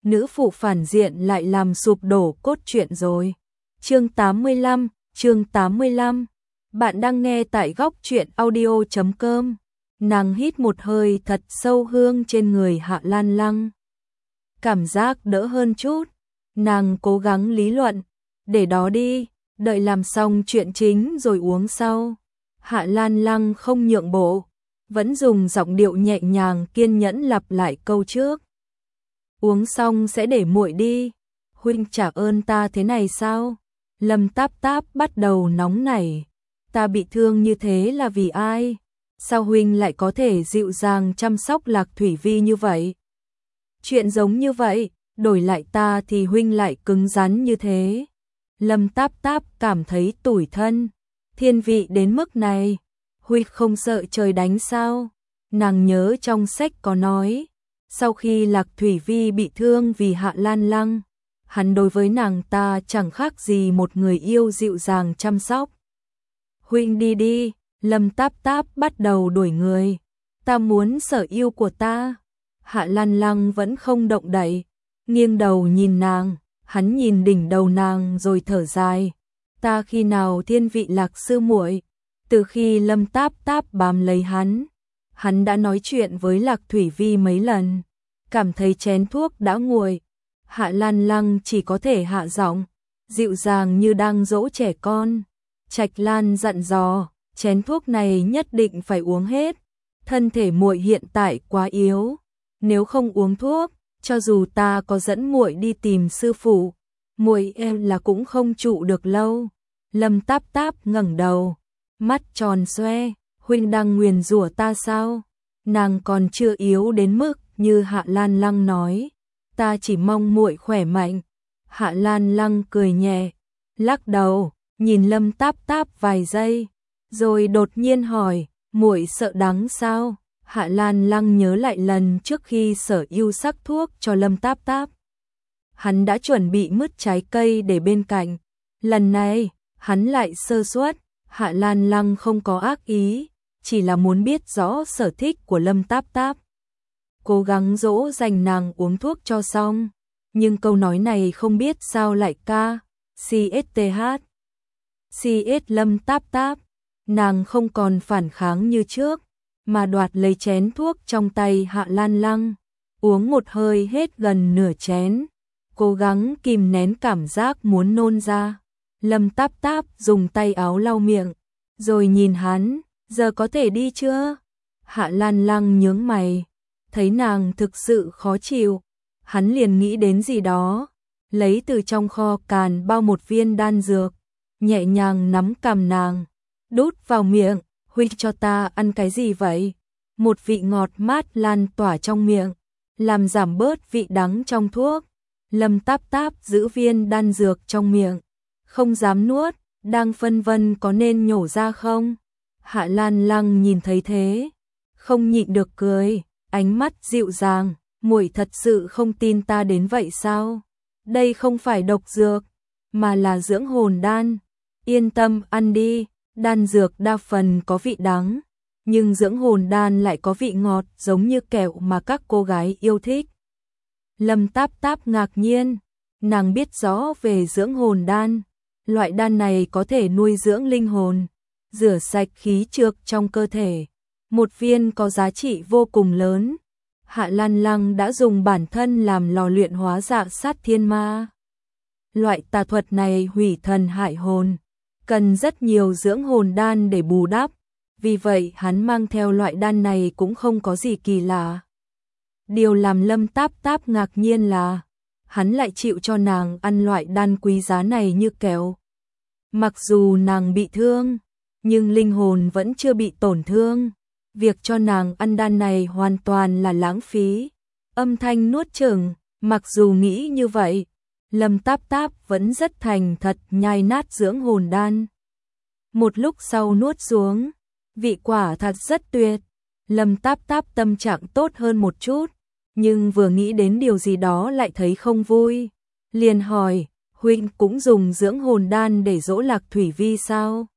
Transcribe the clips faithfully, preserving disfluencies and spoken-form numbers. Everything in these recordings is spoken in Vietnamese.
nữ phụ phản diện lại làm sụp đổ cốt truyện rồi. Chương tám mươi lăm, chương tám mươi lăm. Bạn đang nghe tại góc truyện audio chấm com. Nàng hít một hơi thật sâu hương trên người Hạ Lan Lăng. Cảm giác đỡ hơn chút, nàng cố gắng lý luận, để đó đi, đợi làm xong chuyện chính rồi uống sau. Hạ Lan Lăng không nhượng bộ, vẫn dùng giọng điệu nhẹ nhàng kiên nhẫn lặp lại câu trước. Uống xong sẽ để muội đi, huynh trả ơn ta thế này sao? Lâm Táp Táp bắt đầu nóng nảy, ta bị thương như thế là vì ai? Sao huynh lại có thể dịu dàng chăm sóc Lạc Thủy Vi như vậy? Chuyện giống như vậy, đổi lại ta thì huynh lại cứng rắn như thế. Lâm Táp Táp cảm thấy tủi thân, thiên vị đến mức này, huynh không sợ trời đánh sao? Nàng nhớ trong sách có nói, sau khi Lạc Thủy Vi bị thương vì Hạ Lan Lăng, hắn đối với nàng ta chẳng khác gì một người yêu dịu dàng chăm sóc. Huynh đi đi, Lâm Táp Táp bắt đầu đuổi người, ta muốn sở yêu của ta. Hạ Lan Lăng vẫn không động đậy, nghiêng đầu nhìn nàng, hắn nhìn đỉnh đầu nàng rồi thở dài. Ta khi nào thiên vị Lạc sư muội? Từ khi Lâm Táp Táp bám lấy hắn, hắn đã nói chuyện với Lạc Thủy Vi mấy lần, cảm thấy chén thuốc đã nguội. Hạ Lan Lăng chỉ có thể hạ giọng, dịu dàng như đang dỗ trẻ con. Trạch Lan dặn dò, chén thuốc này nhất định phải uống hết, thân thể muội hiện tại quá yếu, nếu không uống thuốc, cho dù ta có dẫn muội đi tìm sư phụ, muội em là cũng không trụ được lâu. Lâm Táp Táp ngẩng đầu, mắt tròn xoe, huynh đang nguyền rủa ta sao? Nàng còn chưa yếu đến mức như Hạ Lan Lăng nói, ta chỉ mong muội khỏe mạnh. Hạ Lan Lăng cười nhẹ, lắc đầu, nhìn Lâm Táp Táp vài giây, rồi đột nhiên hỏi, muội sợ đắng sao? Hạ Lan Lăng nhớ lại lần trước khi Sở Yêu sắc thuốc cho Lâm Táp Táp, hắn đã chuẩn bị mứt trái cây để bên cạnh, lần này hắn lại sơ suất. Hạ Lan Lăng không có ác ý, chỉ là muốn biết rõ sở thích của Lâm Táp Táp, cố gắng dỗ dành nàng uống thuốc cho xong, nhưng câu nói này không biết sao lại ca, CSTH. CS Lâm Táp Táp, nàng không còn phản kháng như trước, mà đoạt lấy chén thuốc trong tay Hạ Lan Lăng, uống một hơi hết gần nửa chén, cố gắng kìm nén cảm giác muốn nôn ra. Lâm Táp Táp dùng tay áo lau miệng, rồi nhìn hắn, giờ có thể đi chưa? Hạ Lan Lăng nhướng mày, thấy nàng thực sự khó chịu, hắn liền nghĩ đến gì đó, lấy từ trong kho càn bao một viên đan dược, nhẹ nhàng nắm cằm nàng, đút vào miệng, huynh cho ta ăn cái gì vậy? Một vị ngọt mát lan tỏa trong miệng, làm giảm bớt vị đắng trong thuốc. Lâm Táp Táp giữ viên đan dược trong miệng, không dám nuốt, đang phân vân có nên nhổ ra không. Hạ Lan Lăng nhìn thấy thế, không nhịn được cười, ánh mắt dịu dàng, muội thật sự không tin ta đến vậy sao? Đây không phải độc dược, mà là dưỡng hồn đan. Yên tâm ăn đi, đan dược đa phần có vị đắng, nhưng dưỡng hồn đan lại có vị ngọt giống như kẹo mà các cô gái yêu thích. Lâm Táp Táp ngạc nhiên, nàng biết rõ về dưỡng hồn đan. Loại đan này có thể nuôi dưỡng linh hồn, rửa sạch khí trược trong cơ thể. Một viên có giá trị vô cùng lớn. Hạ Lan Lăng đã dùng bản thân làm lò luyện hóa dạ sát thiên ma. Loại tà thuật này hủy thần hại hồn, cần rất nhiều dưỡng hồn đan để bù đắp. Vì vậy hắn mang theo loại đan này cũng không có gì kỳ lạ. Điều làm Lâm Táp Táp ngạc nhiên là hắn lại chịu cho nàng ăn loại đan quý giá này như kẹo. Mặc dù nàng bị thương, nhưng linh hồn vẫn chưa bị tổn thương. Việc cho nàng ăn đan này hoàn toàn là lãng phí. Âm thanh nuốt chửng, mặc dù nghĩ như vậy, Lâm Táp Táp vẫn rất thành thật nhai nát dưỡng hồn đan. Một lúc sau nuốt xuống, vị quả thật rất tuyệt. Lâm Táp Táp tâm trạng tốt hơn một chút, nhưng vừa nghĩ đến điều gì đó lại thấy không vui, liền hỏi, huynh cũng dùng dưỡng hồn đan để dỗ Lạc Thủy Vi sao?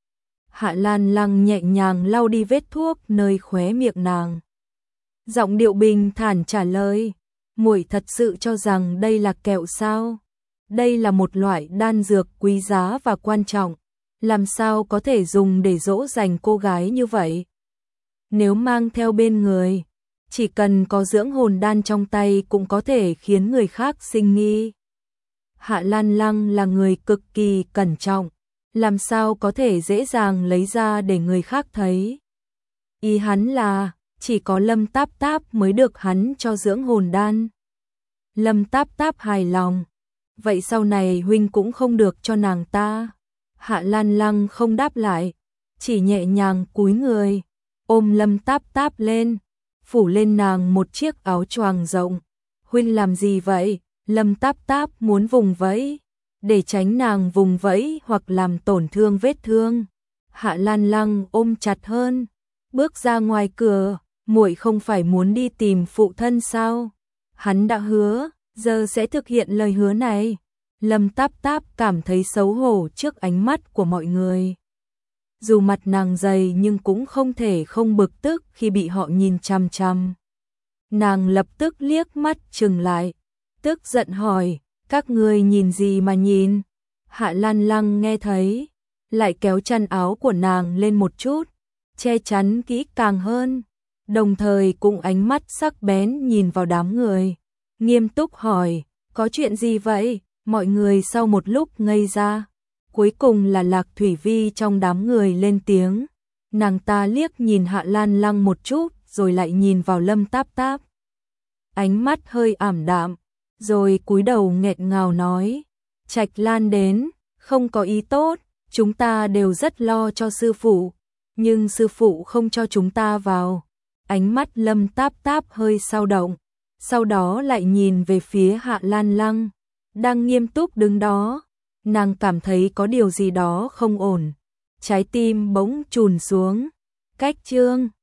Hạ Lan Lăng nhẹ nhàng lau đi vết thuốc nơi khóe miệng nàng, giọng điệu bình thản trả lời, muội thật sự cho rằng đây là kẹo sao? Đây là một loại đan dược quý giá và quan trọng, làm sao có thể dùng để dỗ dành cô gái như vậy? Nếu mang theo bên người, chỉ cần có dưỡng hồn đan trong tay cũng có thể khiến người khác sinh nghi. Hạ Lan Lăng là người cực kỳ cẩn trọng, làm sao có thể dễ dàng lấy ra để người khác thấy. Ý hắn là, chỉ có Lâm Táp Táp mới được hắn cho dưỡng hồn đan. Lâm Táp Táp hài lòng, vậy sau này huynh cũng không được cho nàng ta. Hạ Lan Lăng không đáp lại, chỉ nhẹ nhàng cúi người, ôm Lâm Táp Táp lên, phủ lên nàng một chiếc áo choàng rộng. Huynh làm gì vậy? Lâm Táp Táp muốn vùng vẫy, để tránh nàng vùng vẫy hoặc làm tổn thương vết thương. Hạ Lan Lăng ôm chặt hơn, bước ra ngoài cửa, muội không phải muốn đi tìm phụ thân sao? Hắn đã hứa, giờ sẽ thực hiện lời hứa này. Lâm Táp Táp cảm thấy xấu hổ trước ánh mắt của mọi người. Dù mặt nàng dày nhưng cũng không thể không bực tức khi bị họ nhìn chằm chằm. Nàng lập tức liếc mắt trừng lại, tức giận hỏi, các ngươi nhìn gì mà nhìn? Hạ Lan Lăng nghe thấy, lại kéo chăn áo của nàng lên một chút, che chắn kỹ càng hơn, đồng thời cũng ánh mắt sắc bén nhìn vào đám người, nghiêm túc hỏi, có chuyện gì vậy? Mọi người sau một lúc ngây ra, cuối cùng là Lạc Thủy Vi trong đám người lên tiếng, nàng ta liếc nhìn Hạ Lan Lăng một chút rồi lại nhìn vào Lâm Táp Táp. Ánh mắt hơi ảm đạm, rồi cúi đầu nghẹt ngào nói, Trạch Lan đến, không có ý tốt, chúng ta đều rất lo cho sư phụ, nhưng sư phụ không cho chúng ta vào. Ánh mắt Lâm Táp Táp hơi dao động, sau đó lại nhìn về phía Hạ Lan Lăng, đang nghiêm túc đứng đó, nàng cảm thấy có điều gì đó không ổn, trái tim bỗng chùn xuống. Cách chương